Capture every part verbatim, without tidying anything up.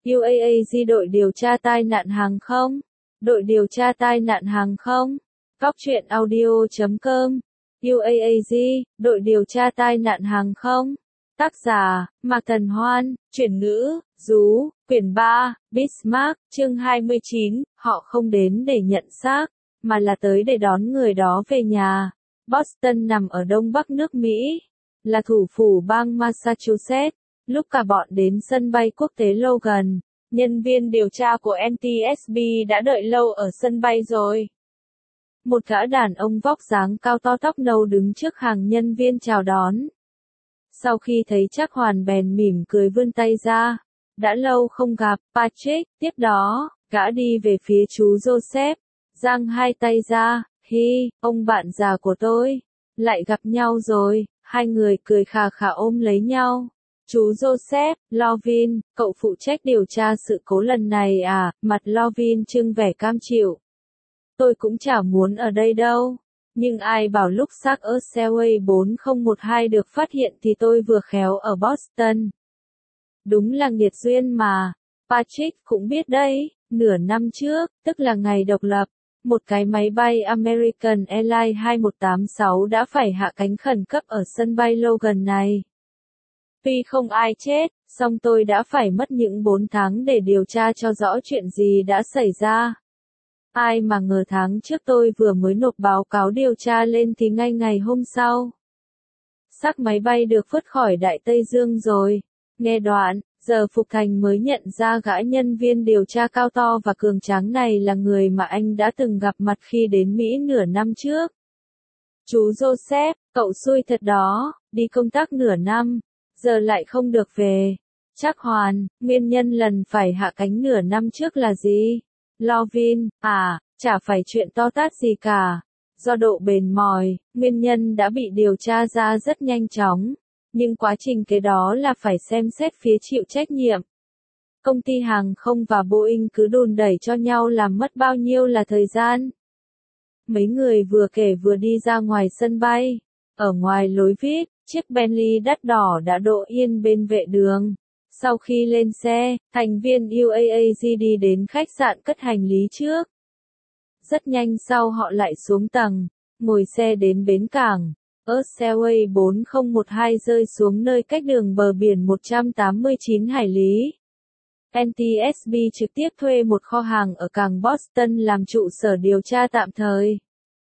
u a a giê đội điều tra tai nạn hàng không. Đội điều tra tai nạn hàng không. Góc truyện audio chấm com. u a a giê, đội điều tra tai nạn hàng không. Tác giả, Mạc Thần Hoan, chuyển ngữ, Dú, quyển ba, Bismarck, chương hai mươi chín, họ không đến để nhận xác, mà là tới để đón người đó về nhà. Boston nằm ở đông bắc nước Mỹ, là thủ phủ bang Massachusetts. Lúc cả bọn đến sân bay quốc tế Logan, nhân viên điều tra của en tê ét bê đã đợi lâu ở sân bay rồi. Một gã đàn ông vóc dáng cao to tóc nâu đứng trước hàng nhân viên chào đón. Sau khi thấy Trác Hoàn bèn mỉm cười vươn tay ra. Đã lâu không gặp, Patrick. Tiếp đó, gã đi về phía chú Joseph, giang hai tay ra. Hi, ông bạn già của tôi. Lại gặp nhau rồi. Hai người cười khà khà ôm lấy nhau. Chú Joseph, Lovin, cậu phụ trách điều tra sự cố lần này à? Mặt Lovin trưng vẻ cam chịu. Tôi cũng chả muốn ở đây đâu. Nhưng ai bảo lúc xác ở Selway bốn không một hai được phát hiện thì tôi vừa khéo ở Boston. Đúng là nghiệt duyên mà. Patrick cũng biết đấy, nửa năm trước, tức là ngày độc lập, một cái máy bay American Airlines hai một tám sáu đã phải hạ cánh khẩn cấp ở sân bay Logan này. Tuy không ai chết, song tôi đã phải mất những bốn tháng để điều tra cho rõ chuyện gì đã xảy ra. Ai mà ngờ tháng trước tôi vừa mới nộp báo cáo điều tra lên thì ngay ngày hôm sau, xác máy bay được vớt khỏi Đại Tây Dương rồi. Nghe đoạn, giờ Phục Thành mới nhận ra gã nhân viên điều tra cao to và cường tráng này là người mà anh đã từng gặp mặt khi đến Mỹ nửa năm trước. Chú Joseph, cậu xui thật đó, đi công tác nửa năm, giờ lại không được về. Trác Hoàn, nguyên nhân lần phải hạ cánh nửa năm trước là gì? Lovin, à, chả phải chuyện to tát gì cả. Do độ bền mỏi, nguyên nhân đã bị điều tra ra rất nhanh chóng. Nhưng quá trình kế đó là phải xem xét phía chịu trách nhiệm. Công ty hàng không và Boeing cứ đùn đẩy cho nhau làm mất bao nhiêu là thời gian. Mấy người vừa kể vừa đi ra ngoài sân bay. Ở ngoài lối vê i pê, chiếc Bentley đắt đỏ đã đỗ yên bên vệ đường. Sau khi lên xe, thành viên u a a giê đi đến khách sạn cất hành lý trước. Rất nhanh sau họ lại xuống tầng, ngồi xe đến bến cảng. Ở Selway bốn không một hai rơi xuống nơi cách đường bờ biển một trăm tám mươi chín hải lý. en tê ét bê trực tiếp thuê một kho hàng ở cảng Boston làm trụ sở điều tra tạm thời.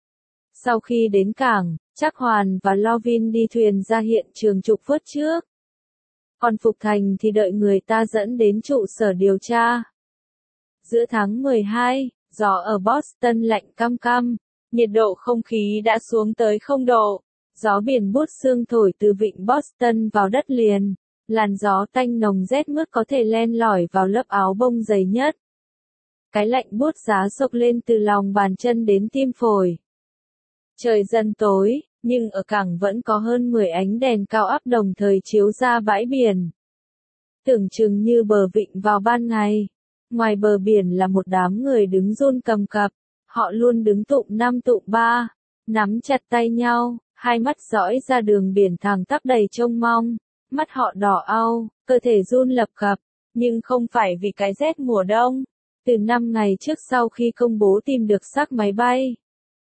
Sau khi đến cảng, Trác Hoàn và Lovin đi thuyền ra hiện trường trục vớt trước. Còn Phục Thành thì đợi người ta dẫn đến trụ sở điều tra. Giữa tháng mười hai, gió ở Boston lạnh căm căm, nhiệt độ không khí đã xuống tới không độ. Gió biển buốt sương thổi từ vịnh Boston vào đất liền. Làn gió tanh nồng rét mướt có thể len lỏi vào lớp áo bông dày nhất. Cái lạnh buốt giá sộc lên từ lòng bàn chân đến tim phổi. Trời dần tối, nhưng ở cảng vẫn có hơn mười ánh đèn cao áp đồng thời chiếu ra bãi biển. Tưởng chừng như bờ vịnh vào ban ngày. Ngoài bờ biển là một đám người đứng run cầm cập. Họ luôn đứng tụm năm tụm ba, nắm chặt tay nhau, hai mắt dõi ra đường biển thẳng tắp đầy trông mong. Mắt họ đỏ au, cơ thể run lập cập, nhưng không phải vì cái rét mùa đông. Từ năm ngày trước sau khi công bố tìm được xác máy bay,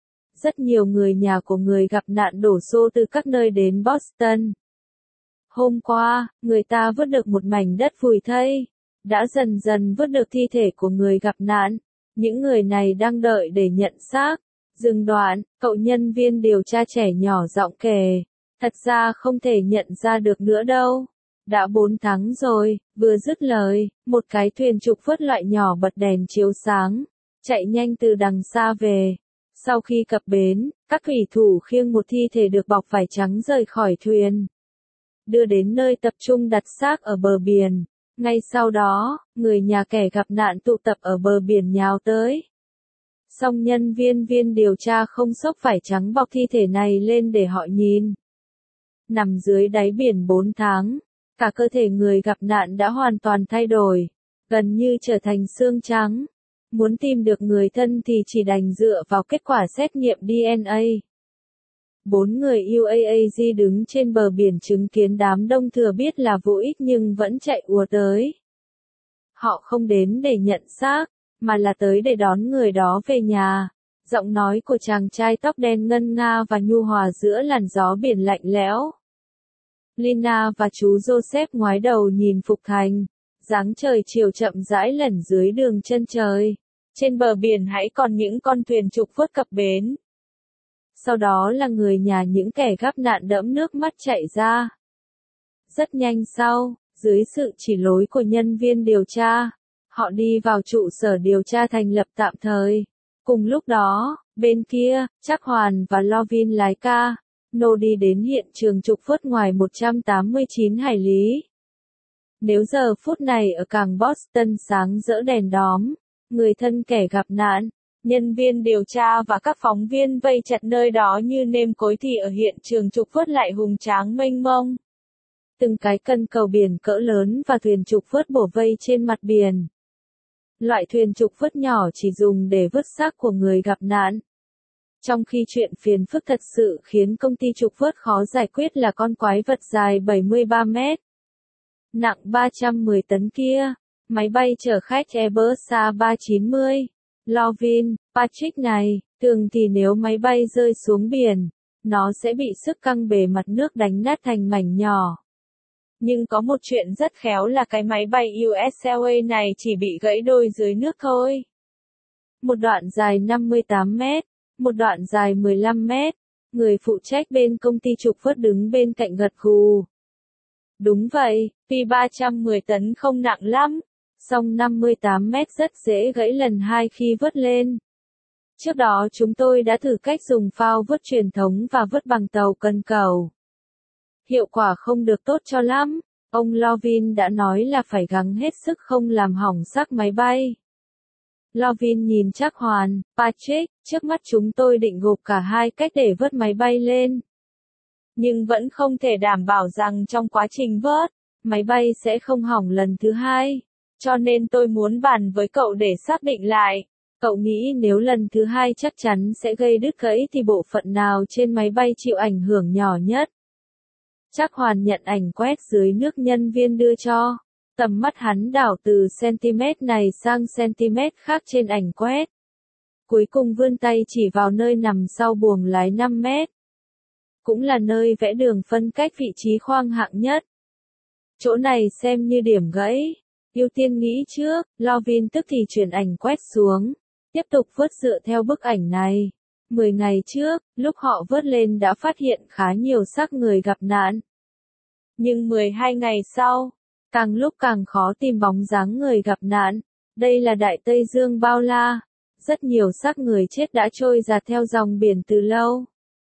rất nhiều người nhà của người gặp nạn đổ xô từ các nơi đến Boston. Hôm qua, người ta vớt được một mảnh đất vùi thây, đã dần dần vớt được thi thể của người gặp nạn. Những người này đang đợi để nhận xác. Dừng đoạn, cậu nhân viên điều tra trẻ nhỏ giọng kể. Thật ra không thể nhận ra được nữa đâu. Đã bốn tháng rồi, vừa dứt lời, một cái thuyền trục vớt loại nhỏ bật đèn chiếu sáng, chạy nhanh từ đằng xa về. Sau khi cập bến, các thủy thủ khiêng một thi thể được bọc vải trắng rời khỏi thuyền. Đưa đến nơi tập trung đặt xác ở bờ biển. Ngay sau đó, người nhà kẻ gặp nạn tụ tập ở bờ biển nhào tới. Song nhân viên viên điều tra không xốc vải trắng bọc thi thể này lên để họ nhìn. Nằm dưới đáy biển bốn tháng, cả cơ thể người gặp nạn đã hoàn toàn thay đổi, gần như trở thành xương trắng. Muốn tìm được người thân thì chỉ đành dựa vào kết quả xét nghiệm đê en a. Bốn người u a a giê đứng trên bờ biển chứng kiến đám đông thừa biết là vô ích nhưng vẫn chạy ùa tới. Họ không đến để nhận xác, mà là tới để đón người đó về nhà. Giọng nói của chàng trai tóc đen ngân nga và nhu hòa giữa làn gió biển lạnh lẽo. Lina và chú Joseph ngoái đầu nhìn Phục Thành. Dáng trời chiều chậm rãi lẩn dưới đường chân trời. Trên bờ biển hãy còn những con thuyền trục vớt cập bến. Sau đó là người nhà những kẻ gặp nạn đẫm nước mắt chạy ra. Rất nhanh sau, dưới sự chỉ lối của nhân viên điều tra, họ đi vào trụ sở điều tra thành lập tạm thời. Cùng lúc đó, bên kia, Trác Hoàn và Lovin lái ca, nô đi đến hiện trường trục vớt ngoài một trăm tám mươi chín hải lý. Nếu giờ phút này ở cảng Boston sáng rỡ đèn đóm, người thân kẻ gặp nạn, nhân viên điều tra và các phóng viên vây chặt nơi đó như nêm cối thì ở hiện trường trục vớt lại hùng tráng mênh mông. Từng cái cân cầu biển cỡ lớn và thuyền trục vớt bổ vây trên mặt biển. Loại thuyền trục vớt nhỏ chỉ dùng để vớt xác của người gặp nạn. Trong khi chuyện phiền phức thật sự khiến công ty trục vớt khó giải quyết là con quái vật dài bảy mươi ba mét, nặng ba trăm mười tấn kia, máy bay chở khách Airbus A ba chín mươi. Lovin, Patrick này, thường thì nếu máy bay rơi xuống biển, nó sẽ bị sức căng bề mặt nước đánh nát thành mảnh nhỏ. Nhưng có một chuyện rất khéo là cái máy bay u ét Airways này chỉ bị gãy đôi dưới nước thôi. Một đoạn dài năm mươi tám mét, một đoạn dài mười lăm mét, người phụ trách bên công ty trục vớt đứng bên cạnh gật gù. Đúng vậy, tuy ba trăm mười tấn không nặng lắm, song năm mươi tám mét rất dễ gãy lần hai khi vớt lên. Trước đó chúng tôi đã thử cách dùng phao vớt truyền thống và vớt bằng tàu cần cầu. Hiệu quả không được tốt cho lắm, ông Lovin đã nói là phải gắng hết sức không làm hỏng xác máy bay. Lovin nhìn Trác Hoàn, Patrick, trước mắt chúng tôi định gộp cả hai cách để vớt máy bay lên. Nhưng vẫn không thể đảm bảo rằng trong quá trình vớt, máy bay sẽ không hỏng lần thứ hai. Cho nên tôi muốn bàn với cậu để xác định lại. Cậu nghĩ nếu lần thứ hai chắc chắn sẽ gây đứt gãy thì bộ phận nào trên máy bay chịu ảnh hưởng nhỏ nhất? Trác Hoàn nhận ảnh quét dưới nước nhân viên đưa cho. Tầm mắt hắn đảo từ cm này sang cm khác trên ảnh quét. Cuối cùng vươn tay chỉ vào nơi nằm sau buồng lái năm mét. Cũng là nơi vẽ đường phân cách vị trí khoang hạng nhất. Chỗ này xem như điểm gãy. Ưu tiên nghĩ trước, Lovin tức thì chuyển ảnh quét xuống. Tiếp tục vớt dựa theo bức ảnh này. mười ngày trước, lúc họ vớt lên đã phát hiện khá nhiều xác người gặp nạn. Nhưng mười hai ngày sau, càng lúc càng khó tìm bóng dáng người gặp nạn. Đây là Đại Tây Dương bao la. Rất nhiều xác người chết đã trôi dạt theo dòng biển từ lâu.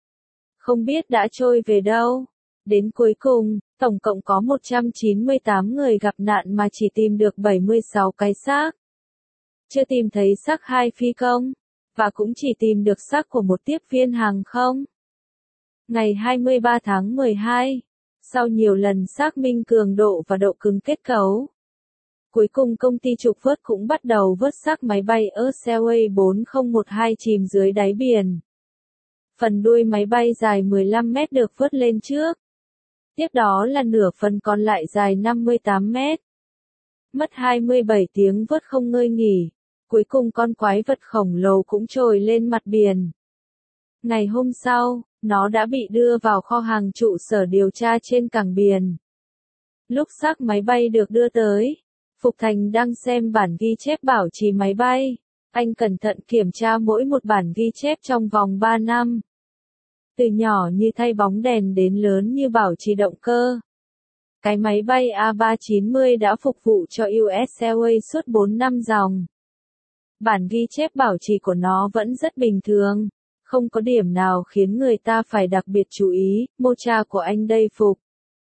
Không biết đã trôi về đâu. Đến cuối cùng, tổng cộng có một trăm chín mươi tám người gặp nạn mà chỉ tìm được bảy mươi sáu cái xác. Chưa tìm thấy xác hai phi công, và cũng chỉ tìm được xác của một tiếp viên hàng không. Ngày hai mươi ba tháng mười hai, sau nhiều lần xác minh cường độ và độ cứng kết cấu, cuối cùng công ty trục vớt cũng bắt đầu vớt xác máy bay Airways bốn không một hai chìm dưới đáy biển. Phần đuôi máy bay dài mười lăm mét được vớt lên trước. Tiếp đó là nửa phần còn lại dài năm mươi tám mét. Mất hai mươi bảy tiếng vớt không ngơi nghỉ. Cuối cùng con quái vật khổng lồ cũng trồi lên mặt biển. Ngày hôm sau, nó đã bị đưa vào kho hàng trụ sở điều tra trên cảng biển. Lúc xác máy bay được đưa tới, Phục Thành đang xem bản ghi chép bảo trì máy bay. Anh cẩn thận kiểm tra mỗi một bản ghi chép trong vòng ba năm. Từ nhỏ như thay bóng đèn đến lớn như bảo trì động cơ. Cái máy bay A ba chín mươi đã phục vụ cho u ét Airways suốt bốn năm dòng. Bản ghi chép bảo trì của nó vẫn rất bình thường, không có điểm nào khiến người ta phải đặc biệt chú ý, mô cha của anh đây Phục.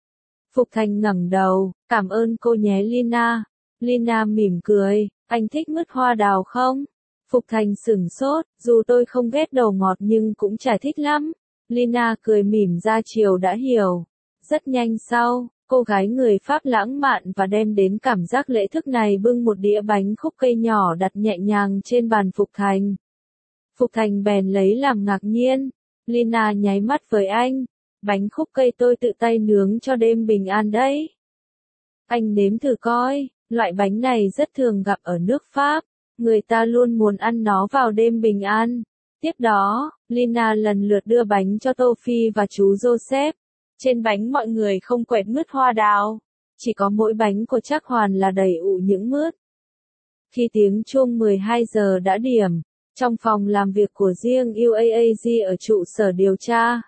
Phục Thành ngẩng đầu, cảm ơn cô nhé Lina. Lina mỉm cười, anh thích mứt hoa đào không? Phục Thành sửng sốt, dù tôi không ghét đồ ngọt nhưng cũng chả thích lắm. Lina cười mỉm ra chiều đã hiểu. Rất nhanh sau, cô gái người Pháp lãng mạn và đem đến cảm giác lễ thức này bưng một đĩa bánh khúc cây nhỏ đặt nhẹ nhàng trên bàn Phục Thành. Phục Thành bèn lấy làm ngạc nhiên. Lina nháy mắt với anh. Bánh khúc cây tôi tự tay nướng cho đêm bình an đấy. Anh nếm thử coi. Loại bánh này rất thường gặp ở nước Pháp, người ta luôn muốn ăn nó vào đêm bình an. Tiếp đó, Lina lần lượt đưa bánh cho Tô Phi và chú Joseph. Trên bánh mọi người không quẹt mứt hoa đào, chỉ có mỗi bánh của Trác Hoàn là đầy ụ những mứt. Khi tiếng chuông mười hai giờ đã điểm, trong phòng làm việc của riêng u a a giê ở trụ sở điều tra,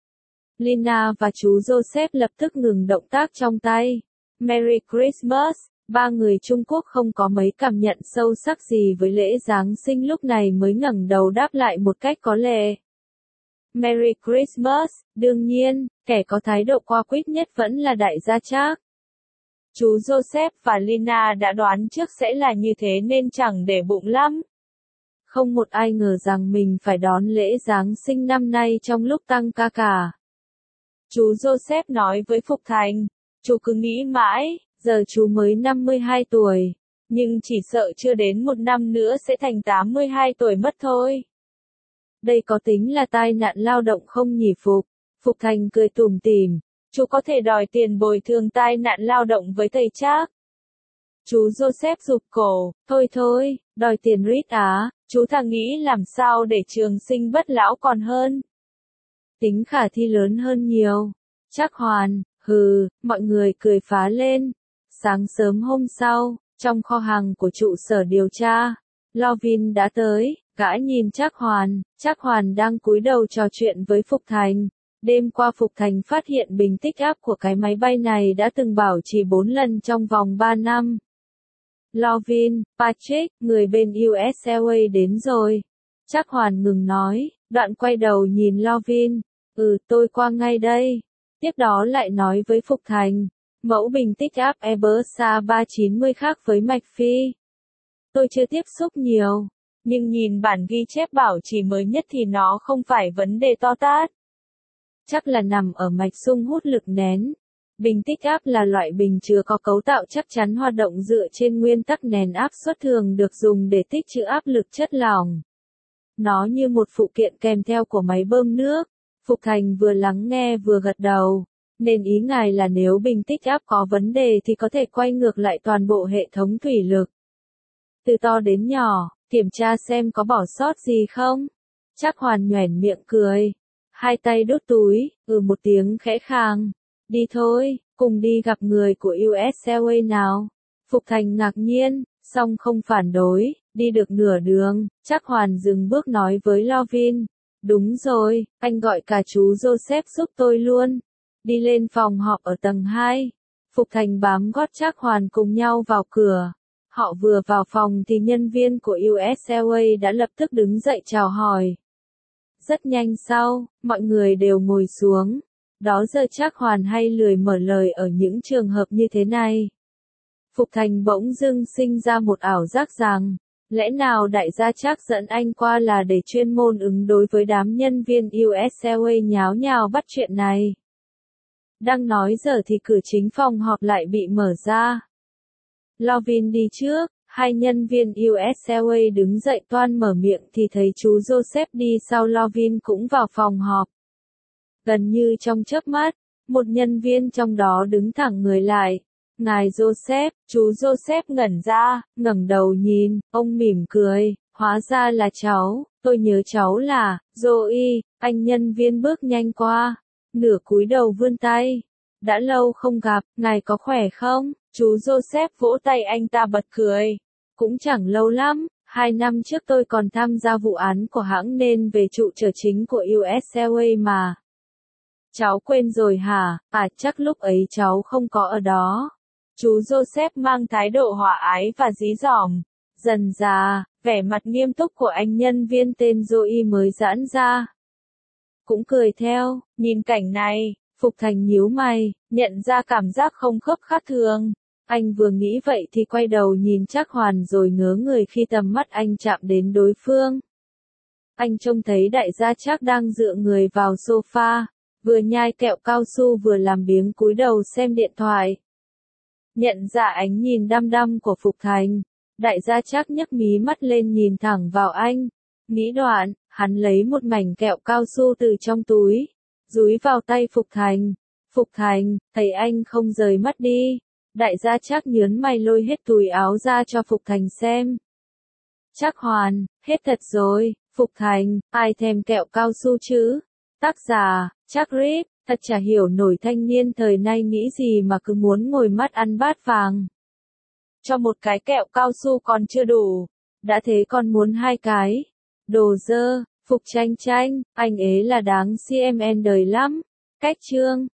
Lina và chú Joseph lập tức ngừng động tác trong tay. Merry Christmas! Ba người Trung Quốc không có mấy cảm nhận sâu sắc gì với lễ Giáng sinh lúc này mới ngẩng đầu đáp lại một cách có lệ. Merry Christmas! Đương nhiên, kẻ có thái độ qua quýt nhất vẫn là đại gia Trác. Chú Joseph và Lina đã đoán trước sẽ là như thế nên chẳng để bụng lắm. Không một ai ngờ rằng mình phải đón lễ Giáng sinh năm nay trong lúc tăng ca cả. Chú Joseph nói với Phục Thành, chú cứ nghĩ mãi, giờ chú mới năm mươi hai tuổi, nhưng chỉ sợ chưa đến một năm nữa sẽ thành tám mươi hai tuổi mất thôi. Đây có tính là tai nạn lao động không nhỉ Phục? Phục Thành cười tủm tỉm, chú có thể đòi tiền bồi thường tai nạn lao động với thầy Trác. Chú Joseph rụt cổ, thôi thôi, đòi tiền rít á, chú thà nghĩ làm sao để trường sinh bất lão còn hơn. Tính khả thi lớn hơn nhiều. Trác Hoàn, hừ, mọi người cười phá lên. Sáng sớm hôm sau, trong kho hàng của trụ sở điều tra, Lovin đã tới, gã nhìn Trác Hoàn, Trác Hoàn đang cúi đầu trò chuyện với Phục Thành. Đêm qua Phục Thành phát hiện bình tích áp của cái máy bay này đã từng bảo trì bốn lần trong vòng ba năm. Lovin, Patrick, người bên u ét Airways đến rồi. Trác Hoàn ngừng nói, đoạn quay đầu nhìn Lovin, ừ tôi qua ngay đây. Tiếp đó lại nói với Phục Thành, mẫu bình tích áp Airbus A ba chín mươi khác với mạch phi. Tôi chưa tiếp xúc nhiều, nhưng nhìn bản ghi chép bảo trì mới nhất thì nó không phải vấn đề to tát. Chắc là nằm ở mạch xung hút lực nén. Bình tích áp là loại bình chứa có cấu tạo chắc chắn hoạt động dựa trên nguyên tắc nén áp suất thường được dùng để tích trữ áp lực chất lỏng. Nó như một phụ kiện kèm theo của máy bơm nước. Phục Thành vừa lắng nghe vừa gật đầu. Nên ý ngài là nếu bình tích áp có vấn đề thì có thể quay ngược lại toàn bộ hệ thống thủy lực. Từ to đến nhỏ, kiểm tra xem có bỏ sót gì không. Trác Hoàn nhoẻn miệng cười. Hai tay đút túi, ừ một tiếng khẽ khàng. Đi thôi, cùng đi gặp người của u ét Airways nào. Phục Thành ngạc nhiên, song không phản đối, đi được nửa đường, Trác Hoàn dừng bước nói với Lovin. Đúng rồi, anh gọi cả chú Joseph giúp tôi luôn. Đi lên phòng họp ở tầng hai. Phục Thành bám gót Trác Hoàn cùng nhau vào cửa. Họ vừa vào phòng thì nhân viên của u ét Airways đã lập tức đứng dậy chào hỏi. Rất nhanh sau, mọi người đều ngồi xuống. Đó giờ Trác Hoàn hay lười mở lời ở những trường hợp như thế này. Phục Thành bỗng dưng sinh ra một ảo giác rằng, lẽ nào đại gia Trác dẫn anh qua là để chuyên môn ứng đối với đám nhân viên u ét Airways nháo nhào bắt chuyện này. Đang nói giờ thì cửa chính phòng họp lại bị mở ra. Lovin đi trước, hai nhân viên u ét Airways đứng dậy toan mở miệng thì thấy chú Joseph đi sau Lovin cũng vào phòng họp. Gần như trong chớp mắt, một nhân viên trong đó đứng thẳng người lại. Ngài Joseph, chú Joseph ngẩn ra, ngẩng đầu nhìn, ông mỉm cười, hóa ra là cháu, tôi nhớ cháu là, Joey, anh nhân viên bước nhanh qua, nửa cúi đầu vươn tay. Đã lâu không gặp, ngài có khỏe không? Chú Joseph vỗ tay anh ta bật cười. Cũng chẳng lâu lắm, hai năm trước tôi còn tham gia vụ án của hãng nên về trụ sở chính của u ét Airways mà. Cháu quên rồi hả? À chắc lúc ấy cháu không có ở đó. Chú Joseph mang thái độ hòa ái và dí dỏm. Dần dà, vẻ mặt nghiêm túc của anh nhân viên tên Joey mới giãn ra. Cũng cười theo, nhìn cảnh này, Phục Thành nhíu mày, nhận ra cảm giác không khớp khác thường. Anh vừa nghĩ vậy thì quay đầu nhìn Trác Hoàn rồi ngớ người khi tầm mắt anh chạm đến đối phương. Anh trông thấy đại gia Trác đang dựa người vào sofa, vừa nhai kẹo cao su vừa làm biếng cúi đầu xem điện thoại. Nhận ra ánh nhìn đăm đăm của Phục Thành, đại gia Trác nhấc mí mắt lên nhìn thẳng vào anh. Nghĩ đoạn, hắn lấy một mảnh kẹo cao su từ trong túi, dúi vào tay Phục Thành. Phục Thành, thấy anh không rời mắt đi. Đại gia Trác nhớn mày lôi hết túi áo ra cho Phục Thành xem. Trác Hoàn, hết thật rồi, Phục Thành, ai thèm kẹo cao su chứ? Tác giả, Trác Rip, thật chả hiểu nổi thanh niên thời nay nghĩ gì mà cứ muốn ngồi mắt ăn bát vàng. Cho một cái kẹo cao su còn chưa đủ, đã thế còn muốn hai cái. Đồ dơ, Phục Tranh Tranh, anh ấy là đáng xê em en đời lắm. Cách chương